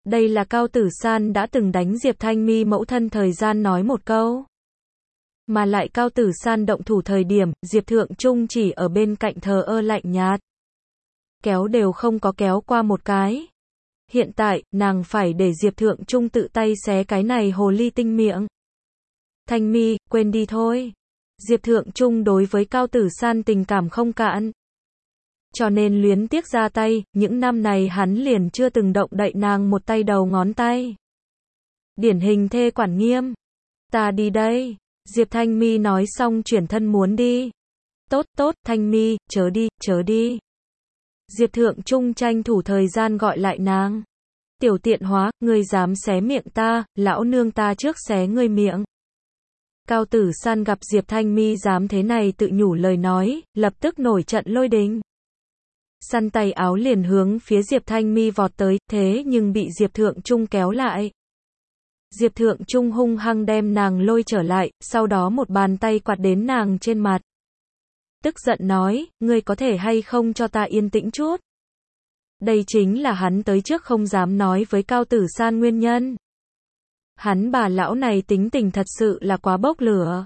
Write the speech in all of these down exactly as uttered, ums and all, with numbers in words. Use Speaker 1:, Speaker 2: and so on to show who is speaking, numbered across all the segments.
Speaker 1: Đây là Cao Tử San đã từng đánh Diệp Thanh Mi mẫu thân thời gian nói một câu. Mà lại Cao Tử San động thủ thời điểm, Diệp Thượng Trung chỉ ở bên cạnh thờ ơ lạnh nhạt. Kéo đều không có kéo qua một cái. Hiện tại, nàng phải để Diệp Thượng Trung tự tay xé cái này hồ ly tinh miệng. Thanh Mi, quên đi thôi. Diệp Thượng Trung đối với Cao Tử San tình cảm không cạn. Cho nên luyến tiếc ra tay, những năm này hắn liền chưa từng động đậy nàng một tay đầu ngón tay. Điển hình thê quản nghiêm. Ta đi đây. Diệp Thanh Mi nói xong chuyển thân muốn đi. Tốt tốt, Thanh Mi, chớ đi, chớ đi. Diệp Thượng Trung tranh thủ thời gian gọi lại nàng. Tiểu tiện hóa, ngươi dám xé miệng ta, lão nương ta trước xé ngươi miệng. Cao Tử San gặp Diệp Thanh Mi dám thế này tự nhủ lời nói, lập tức nổi trận lôi đình. Săn tay áo liền hướng phía Diệp Thanh Mi vọt tới, thế nhưng bị Diệp Thượng Trung kéo lại. Diệp Thượng Trung hung hăng đem nàng lôi trở lại, sau đó một bàn tay quạt đến nàng trên mặt. Tức giận nói, ngươi có thể hay không cho ta yên tĩnh chút. Đây chính là hắn tới trước không dám nói với Cao Tử San nguyên nhân. Hắn bà lão này tính tình thật sự là quá bốc lửa.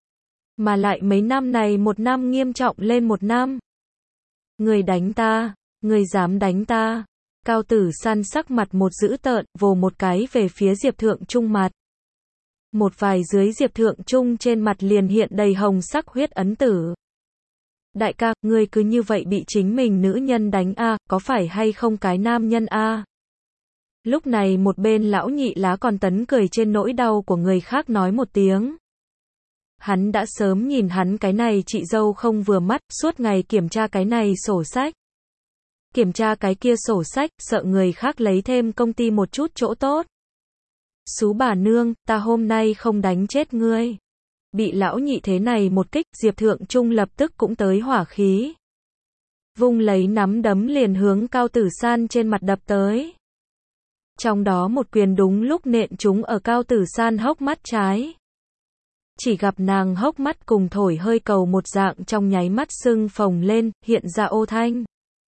Speaker 1: Mà lại mấy năm này một năm nghiêm trọng lên một năm. Người đánh ta, người dám đánh ta. Cao Tử San sắc mặt một dữ tợn, vồ một cái về phía Diệp Thượng Trung mặt. Một vài dưới Diệp Thượng Trung trên mặt liền hiện đầy hồng sắc huyết ấn tử. Đại ca, ngươi cứ như vậy bị chính mình nữ nhân đánh a, có phải hay không cái nam nhân a? Lúc này một bên lão nhị lá còn tấn cười trên nỗi đau của người khác nói một tiếng. Hắn đã sớm nhìn hắn cái này chị dâu không vừa mắt, suốt ngày kiểm tra cái này sổ sách. Kiểm tra cái kia sổ sách, sợ người khác lấy thêm công ty một chút chỗ tốt. Xú bà nương, ta hôm nay không đánh chết ngươi. Bị lão nhị thế này một kích, Diệp Thượng Trung lập tức cũng tới hỏa khí. Vung lấy nắm đấm liền hướng Cao Tử San trên mặt đập tới. Trong đó một quyền đúng lúc nện trúng ở Cao Tử San hốc mắt trái. Chỉ gặp nàng hốc mắt cùng thổi hơi cầu một dạng trong nháy mắt sưng phồng lên, hiện ra ô thanh.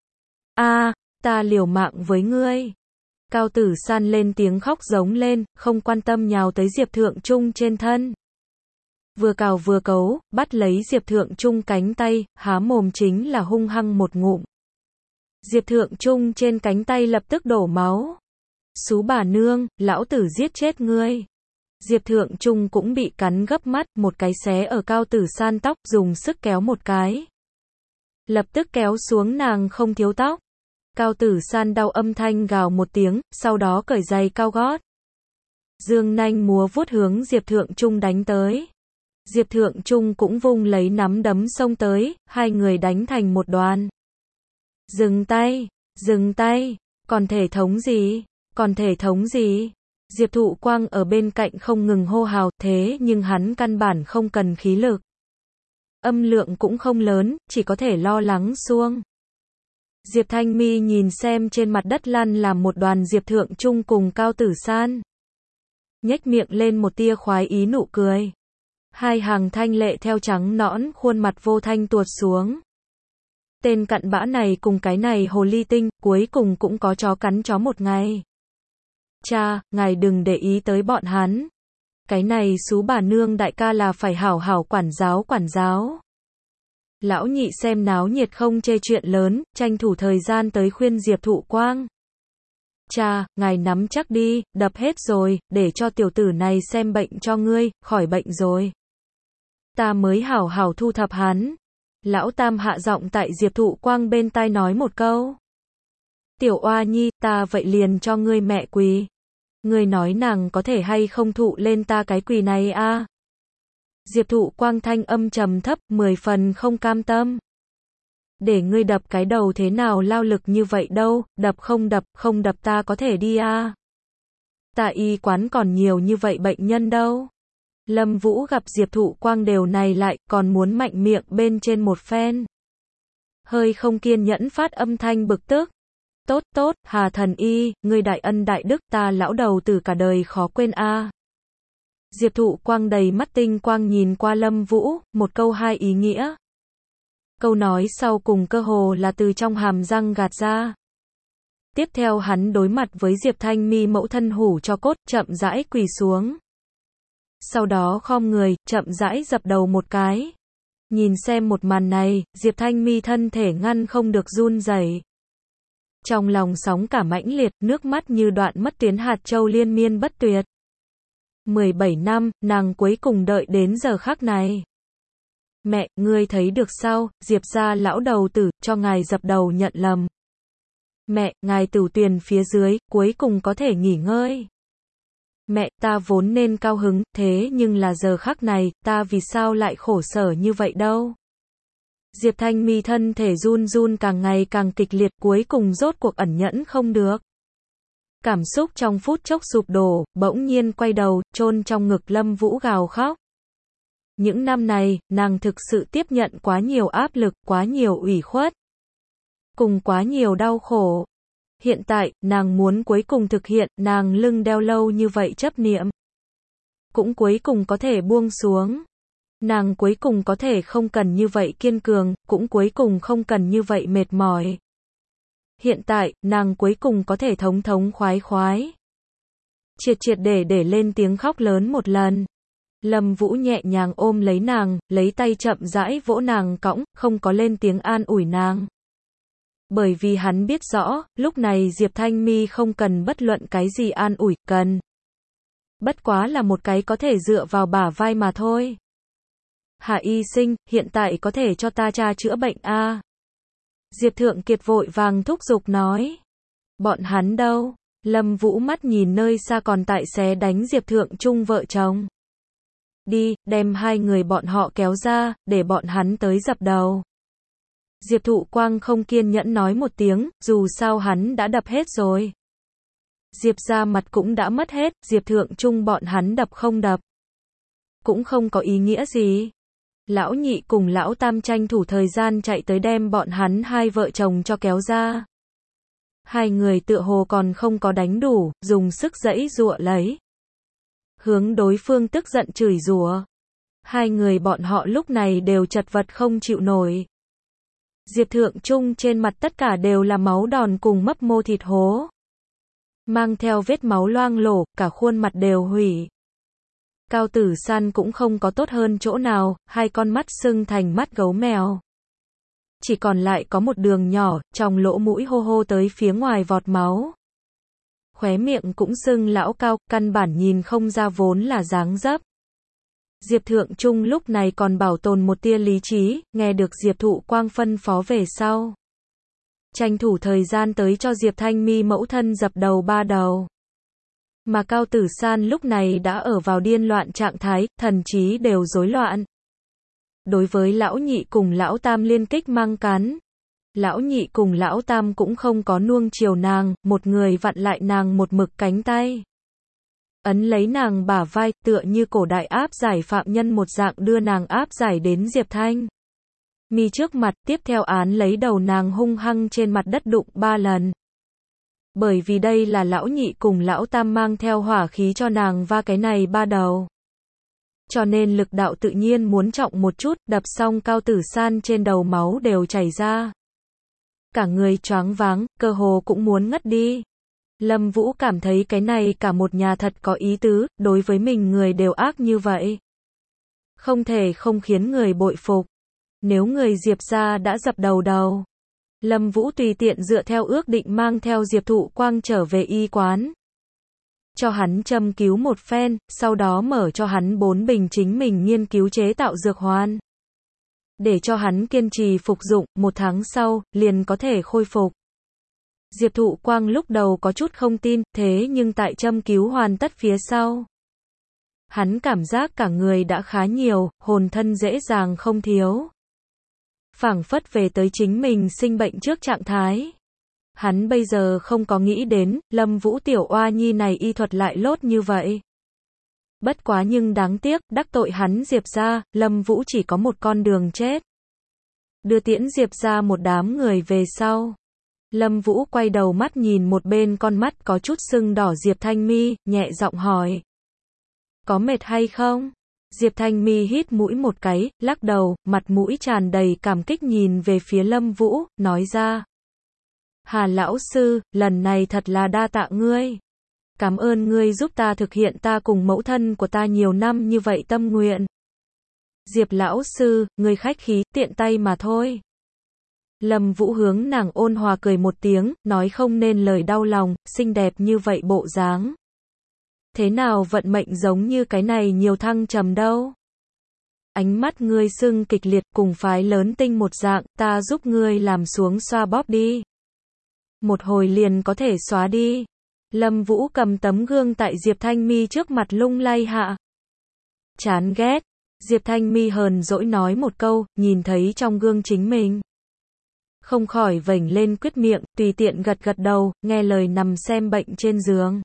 Speaker 1: A, ta liều mạng với ngươi. Cao Tử San lên tiếng khóc giống lên, không quan tâm nhào tới Diệp Thượng Trung trên thân. Vừa cào vừa cấu, bắt lấy Diệp Thượng Trung cánh tay, há mồm chính là hung hăng một ngụm. Diệp Thượng Trung trên cánh tay lập tức đổ máu. Xú bà nương, lão tử giết chết ngươi. Diệp Thượng Trung cũng bị cắn gấp mắt, một cái xé ở Cao Tử San tóc, dùng sức kéo một cái. Lập tức kéo xuống nàng không thiếu tóc. Cao Tử San đau âm thanh gào một tiếng, sau đó cởi giày cao gót. Dương nanh múa vuốt hướng Diệp Thượng Trung đánh tới. Diệp Thượng Trung cũng vung lấy nắm đấm xông tới, hai người đánh thành một đoàn. Dừng tay, dừng tay, còn thể thống gì, còn thể thống gì. Diệp Thụ Quang ở bên cạnh không ngừng hô hào, thế nhưng hắn căn bản không cần khí lực. Âm lượng cũng không lớn, chỉ có thể lo lắng xuông. Diệp Thanh Mi nhìn xem trên mặt đất lăn làm một đoàn Diệp Thượng Trung cùng Cao Tử San. Nhếch miệng lên một tia khoái ý nụ cười. Hai hàng thanh lệ theo trắng nõn khuôn mặt vô thanh tuột xuống. Tên cặn bã này cùng cái này hồ ly tinh, cuối cùng cũng có chó cắn chó một ngày. Cha, ngài đừng để ý tới bọn hắn. Cái này xú bà nương đại ca là phải hảo hảo quản giáo quản giáo. Lão nhị xem náo nhiệt không chê chuyện lớn, tranh thủ thời gian tới khuyên Diệp Thụ Quang. Cha, ngài nắm chắc đi, đập hết rồi, để cho tiểu tử này xem bệnh cho ngươi, khỏi bệnh rồi. Ta mới hảo hảo thu thập hắn. Lão Tam hạ giọng tại Diệp Thụ Quang bên tai nói một câu. Tiểu oa nhi, ta vậy liền cho ngươi mẹ quỳ. Ngươi nói nàng có thể hay không thụ lên ta cái quỳ này a? À? Diệp Thụ Quang thanh âm trầm thấp, mười phần không cam tâm. Để ngươi đập cái đầu thế nào lao lực như vậy đâu, đập không đập, không đập ta có thể đi a. À? Ta y quán còn nhiều như vậy bệnh nhân đâu. Lâm Vũ gặp Diệp Thụ Quang đều này lại, còn muốn mạnh miệng bên trên một phen. Hơi không kiên nhẫn phát âm thanh bực tức. Tốt tốt, Hà thần y, ngươi đại ân đại đức ta lão đầu tử cả đời khó quên a. À. Diệp Thụ Quang đầy mắt tinh quang nhìn qua Lâm Vũ, một câu hai ý nghĩa. Câu nói sau cùng cơ hồ là từ trong hàm răng gạt ra. Tiếp theo hắn đối mặt với Diệp Thanh Mi mẫu thân hủ cho cốt, chậm rãi quỳ xuống. Sau đó khom người, chậm rãi dập đầu một cái. Nhìn xem một màn này, Diệp Thanh Mi thân thể ngăn không được run rẩy. Trong lòng sóng cả mãnh liệt, nước mắt như đoạn mất tuyến hạt châu liên miên bất tuyệt. mười bảy năm, nàng cuối cùng đợi đến giờ khắc này. Mẹ, ngươi thấy được sao, Diệp gia lão đầu tử, cho ngài dập đầu nhận lầm. Mẹ, ngài tửu tuyền phía dưới, cuối cùng có thể nghỉ ngơi. Mẹ, ta vốn nên cao hứng, thế nhưng là giờ khắc này, ta vì sao lại khổ sở như vậy đâu. Diệp Thanh Mi thân thể run run càng ngày càng kịch liệt, cuối cùng rốt cuộc ẩn nhẫn không được. Cảm xúc trong phút chốc sụp đổ, bỗng nhiên quay đầu, chôn trong ngực Lâm Vũ gào khóc. Những năm này, nàng thực sự tiếp nhận quá nhiều áp lực, quá nhiều ủy khuất, cùng quá nhiều đau khổ. Hiện tại, nàng muốn cuối cùng thực hiện, nàng lưng đeo lâu như vậy chấp niệm. Cũng cuối cùng có thể buông xuống. Nàng cuối cùng có thể không cần như vậy kiên cường, cũng cuối cùng không cần như vậy mệt mỏi. Hiện tại, nàng cuối cùng có thể thống thống khoái khoái. Triệt triệt để để lên tiếng khóc lớn một lần. Lâm Vũ nhẹ nhàng ôm lấy nàng, lấy tay chậm rãi vỗ nàng cõng, không có lên tiếng an ủi nàng. Bởi vì hắn biết rõ, lúc này Diệp Thanh Mi không cần bất luận cái gì an ủi, cần. Bất quá là một cái có thể dựa vào bả vai mà thôi. Hạ y sinh, hiện tại có thể cho ta tra chữa bệnh a? À? Diệp Thượng Kiệt vội vàng thúc giục nói. Bọn hắn đâu? Lâm Vũ mắt nhìn nơi xa còn tại xé đánh Diệp Thượng Trung vợ chồng. Đi, đem hai người bọn họ kéo ra, để bọn hắn tới dập đầu. Diệp Thụ Quang không kiên nhẫn nói một tiếng, dù sao hắn đã đập hết rồi. Diệp gia mặt cũng đã mất hết, Diệp Thượng Trung bọn hắn đập không đập. Cũng không có ý nghĩa gì. Lão nhị cùng lão tam tranh thủ thời gian chạy tới đem bọn hắn hai vợ chồng cho kéo ra. Hai người tựa hồ còn không có đánh đủ, dùng sức giãy giụa lấy. Hướng đối phương tức giận chửi rủa. Hai người bọn họ lúc này đều chật vật không chịu nổi. Diệp Thượng Trung trên mặt tất cả đều là máu đòn cùng mấp mô thịt hố. Mang theo vết máu loang lổ, cả khuôn mặt đều hủy. Cao Tử San cũng không có tốt hơn chỗ nào, hai con mắt sưng thành mắt gấu mèo. Chỉ còn lại có một đường nhỏ, trong lỗ mũi hô hô tới phía ngoài vọt máu. Khóe miệng cũng sưng lão Cao, căn bản nhìn không ra vốn là dáng dấp. Diệp Thượng Trung lúc này còn bảo tồn một tia lý trí, nghe được Diệp Thụ Quang phân phó về sau. Tranh thủ thời gian tới cho Diệp Thanh Mi mẫu thân dập đầu ba đầu. Mà Cao Tử San lúc này đã ở vào điên loạn trạng thái, thần trí đều rối loạn. Đối với lão nhị cùng lão tam liên kích mang cắn. Lão nhị cùng lão tam cũng không có nuông chiều nàng, một người vặn lại nàng một mực cánh tay. Ấn lấy nàng bả vai, tựa như cổ đại áp giải phạm nhân một dạng đưa nàng áp giải đến Diệp Thanh Mi trước mặt, tiếp theo án lấy đầu nàng hung hăng trên mặt đất đụng ba lần. Bởi vì đây là lão nhị cùng lão tam mang theo hỏa khí cho nàng va cái này ba đầu. Cho nên lực đạo tự nhiên muốn trọng một chút, đập xong Cao Tử San trên đầu máu đều chảy ra. Cả người choáng váng, cơ hồ cũng muốn ngất đi. Lâm Vũ cảm thấy cái này cả một nhà thật có ý tứ, đối với mình người đều ác như vậy. Không thể không khiến người bội phục. Nếu người Diệp gia đã dập đầu đầu. Lâm Vũ tùy tiện dựa theo ước định mang theo Diệp Thụ Quang trở về y quán. Cho hắn châm cứu một phen, sau đó mở cho hắn bốn bình chính mình nghiên cứu chế tạo dược hoàn. Để cho hắn kiên trì phục dụng, một tháng sau, liền có thể khôi phục. Diệp Thụ Quang lúc đầu có chút không tin, thế nhưng tại châm cứu hoàn tất phía sau. Hắn cảm giác cả người đã khá nhiều, hồn thân dễ dàng không thiếu. Phảng phất về tới chính mình sinh bệnh trước trạng thái. Hắn bây giờ không có nghĩ đến, Lâm Vũ tiểu oa nhi này y thuật lại lốt như vậy. Bất quá nhưng đáng tiếc, đắc tội hắn Diệp gia, Lâm Vũ chỉ có một con đường chết. Đưa tiễn Diệp gia một đám người về sau. Lâm Vũ quay đầu mắt nhìn một bên con mắt có chút sưng đỏ Diệp Thanh Mi, nhẹ giọng hỏi. Có mệt hay không? Diệp Thanh Mi hít mũi một cái, lắc đầu, mặt mũi tràn đầy cảm kích nhìn về phía Lâm Vũ, nói ra. Hà lão sư, lần này thật là đa tạ ngươi. Cảm ơn ngươi giúp ta thực hiện ta cùng mẫu thân của ta nhiều năm như vậy tâm nguyện. Diệp lão sư, ngươi khách khí, tiện tay mà thôi. Lâm Vũ hướng nàng ôn hòa cười một tiếng, nói không nên lời đau lòng, xinh đẹp như vậy bộ dáng. Thế nào vận mệnh giống như cái này nhiều thăng trầm đâu. Ánh mắt ngươi sưng kịch liệt cùng phái lớn tinh một dạng, ta giúp ngươi làm xuống xoa bóp đi. Một hồi liền có thể xóa đi. Lâm Vũ cầm tấm gương tại Diệp Thanh Mi trước mặt lung lay hạ. Chán ghét. Diệp Thanh Mi hờn dỗi nói một câu, nhìn thấy trong gương chính mình. Không khỏi vểnh lên quyết miệng, tùy tiện gật gật đầu, nghe lời nằm xem bệnh trên giường.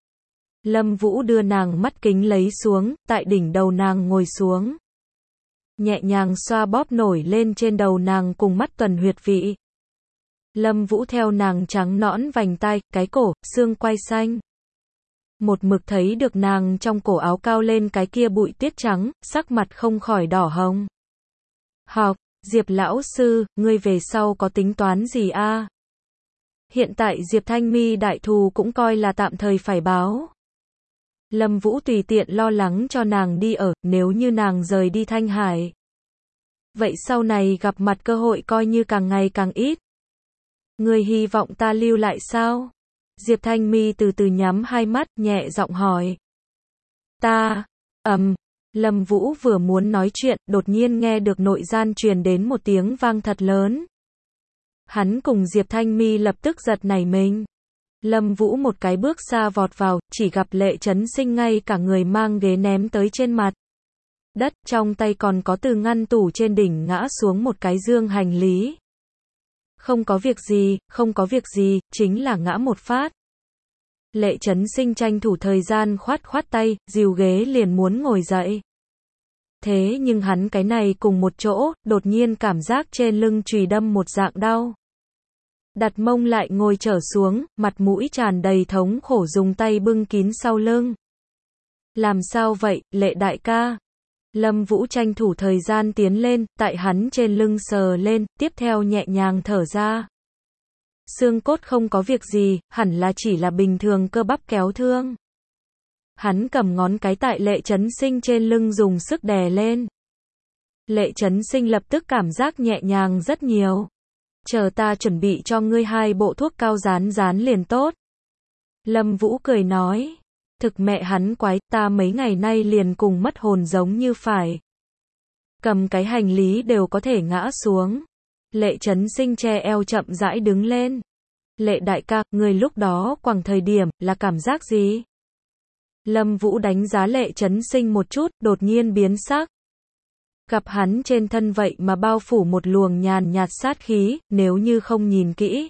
Speaker 1: Lâm Vũ đưa nàng mắt kính lấy xuống, tại đỉnh đầu nàng ngồi xuống. Nhẹ nhàng xoa bóp nổi lên trên đầu nàng cùng mắt tuần huyệt vị. Lâm Vũ theo nàng trắng nõn vành tai, cái cổ, xương quai xanh. Một mực thấy được nàng trong cổ áo cao lên cái kia bụi tiết trắng, sắc mặt không khỏi đỏ hồng. Học, Diệp lão sư, ngươi về sau có tính toán gì a? Hiện tại Diệp Thanh Mi đại thù cũng coi là tạm thời phải báo. Lâm Vũ tùy tiện lo lắng cho nàng đi ở, nếu như nàng rời đi Thanh Hải. Vậy sau này gặp mặt cơ hội coi như càng ngày càng ít. Ngươi hy vọng ta lưu lại sao? Diệp Thanh Mi từ từ nhắm hai mắt, nhẹ giọng hỏi. Ta, ầm, um, Lâm Vũ vừa muốn nói chuyện, đột nhiên nghe được nội gian truyền đến một tiếng vang thật lớn. Hắn cùng Diệp Thanh Mi lập tức giật nảy mình. Lâm Vũ một cái bước xa vọt vào, chỉ gặp Lệ Chấn Sinh ngay cả người mang ghế ném tới trên mặt đất, trong tay còn có từ ngăn tủ trên đỉnh ngã xuống một cái dương hành lý. Không có việc gì, không có việc gì, chính là ngã một phát. Lệ Chấn Sinh tranh thủ thời gian khoát khoát tay, dìu ghế liền muốn ngồi dậy. Thế nhưng hắn cái này cùng một chỗ, đột nhiên cảm giác trên lưng chùy đâm một dạng đau. Đặt mông lại ngồi trở xuống, mặt mũi tràn đầy thống khổ dùng tay bưng kín sau lưng. Làm sao vậy, Lệ đại ca? Lâm Vũ tranh thủ thời gian tiến lên, tại hắn trên lưng sờ lên, tiếp theo nhẹ nhàng thở ra. Xương cốt không có việc gì, hẳn là chỉ là bình thường cơ bắp kéo thương. Hắn cầm ngón cái tại Lệ Chấn Sinh trên lưng dùng sức đè lên. Lệ Chấn Sinh lập tức cảm giác nhẹ nhàng rất nhiều. Chờ ta chuẩn bị cho ngươi hai bộ thuốc cao rán rán liền tốt. Lâm Vũ cười nói. Thực mẹ hắn quái, ta mấy ngày nay liền cùng mất hồn giống như phải. Cầm cái hành lý đều có thể ngã xuống. Lệ Chấn Sinh che eo chậm rãi đứng lên. Lệ đại ca, ngươi lúc đó quẳng thời điểm, là cảm giác gì? Lâm Vũ đánh giá Lệ Chấn Sinh một chút, đột nhiên biến sắc. Gặp hắn trên thân vậy mà bao phủ một luồng nhàn nhạt sát khí, nếu như không nhìn kỹ.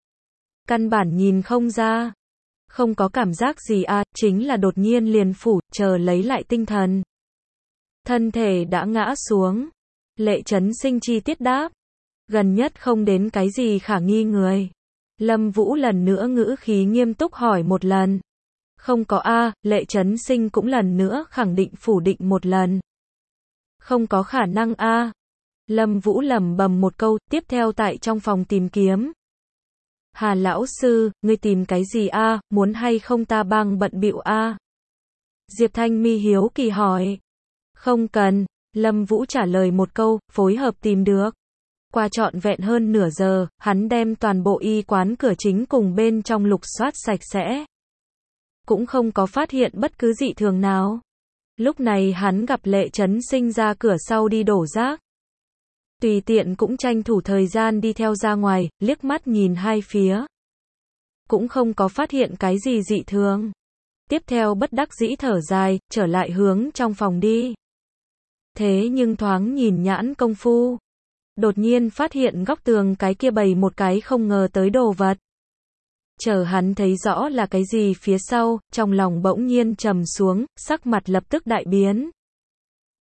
Speaker 1: Căn bản nhìn không ra. Không có cảm giác gì à, chính là đột nhiên liền phủ, chờ lấy lại tinh thần. Thân thể đã ngã xuống. Lệ Chấn Sinh chi tiết đáp. Gần nhất không đến cái gì khả nghi người. Lâm Vũ lần nữa ngữ khí nghiêm túc hỏi một lần. Không có a, Lệ Chấn Sinh cũng lần nữa khẳng định phủ định một lần. Không có khả năng a. Lâm Vũ lẩm bẩm một câu, tiếp theo tại trong phòng tìm kiếm. Hà lão sư, ngươi tìm cái gì a, muốn hay không ta bang bận bịu a? Diệp Thanh Mi hiếu kỳ hỏi. Không cần, Lâm Vũ trả lời một câu, phối hợp tìm được. Qua trọn vẹn hơn nửa giờ, hắn đem toàn bộ y quán cửa chính cùng bên trong lục soát sạch sẽ. Cũng không có phát hiện bất cứ dị thường nào. Lúc này hắn gặp Lệ Chấn Sinh ra cửa sau đi đổ rác. Tùy tiện cũng tranh thủ thời gian đi theo ra ngoài, liếc mắt nhìn hai phía. Cũng không có phát hiện cái gì dị thường. Tiếp theo bất đắc dĩ thở dài, trở lại hướng trong phòng đi. Thế nhưng thoáng nhìn nhãn công phu. Đột nhiên phát hiện góc tường cái kia bày một cái không ngờ tới đồ vật. Chờ hắn thấy rõ là cái gì phía sau, trong lòng bỗng nhiên trầm xuống, sắc mặt lập tức đại biến.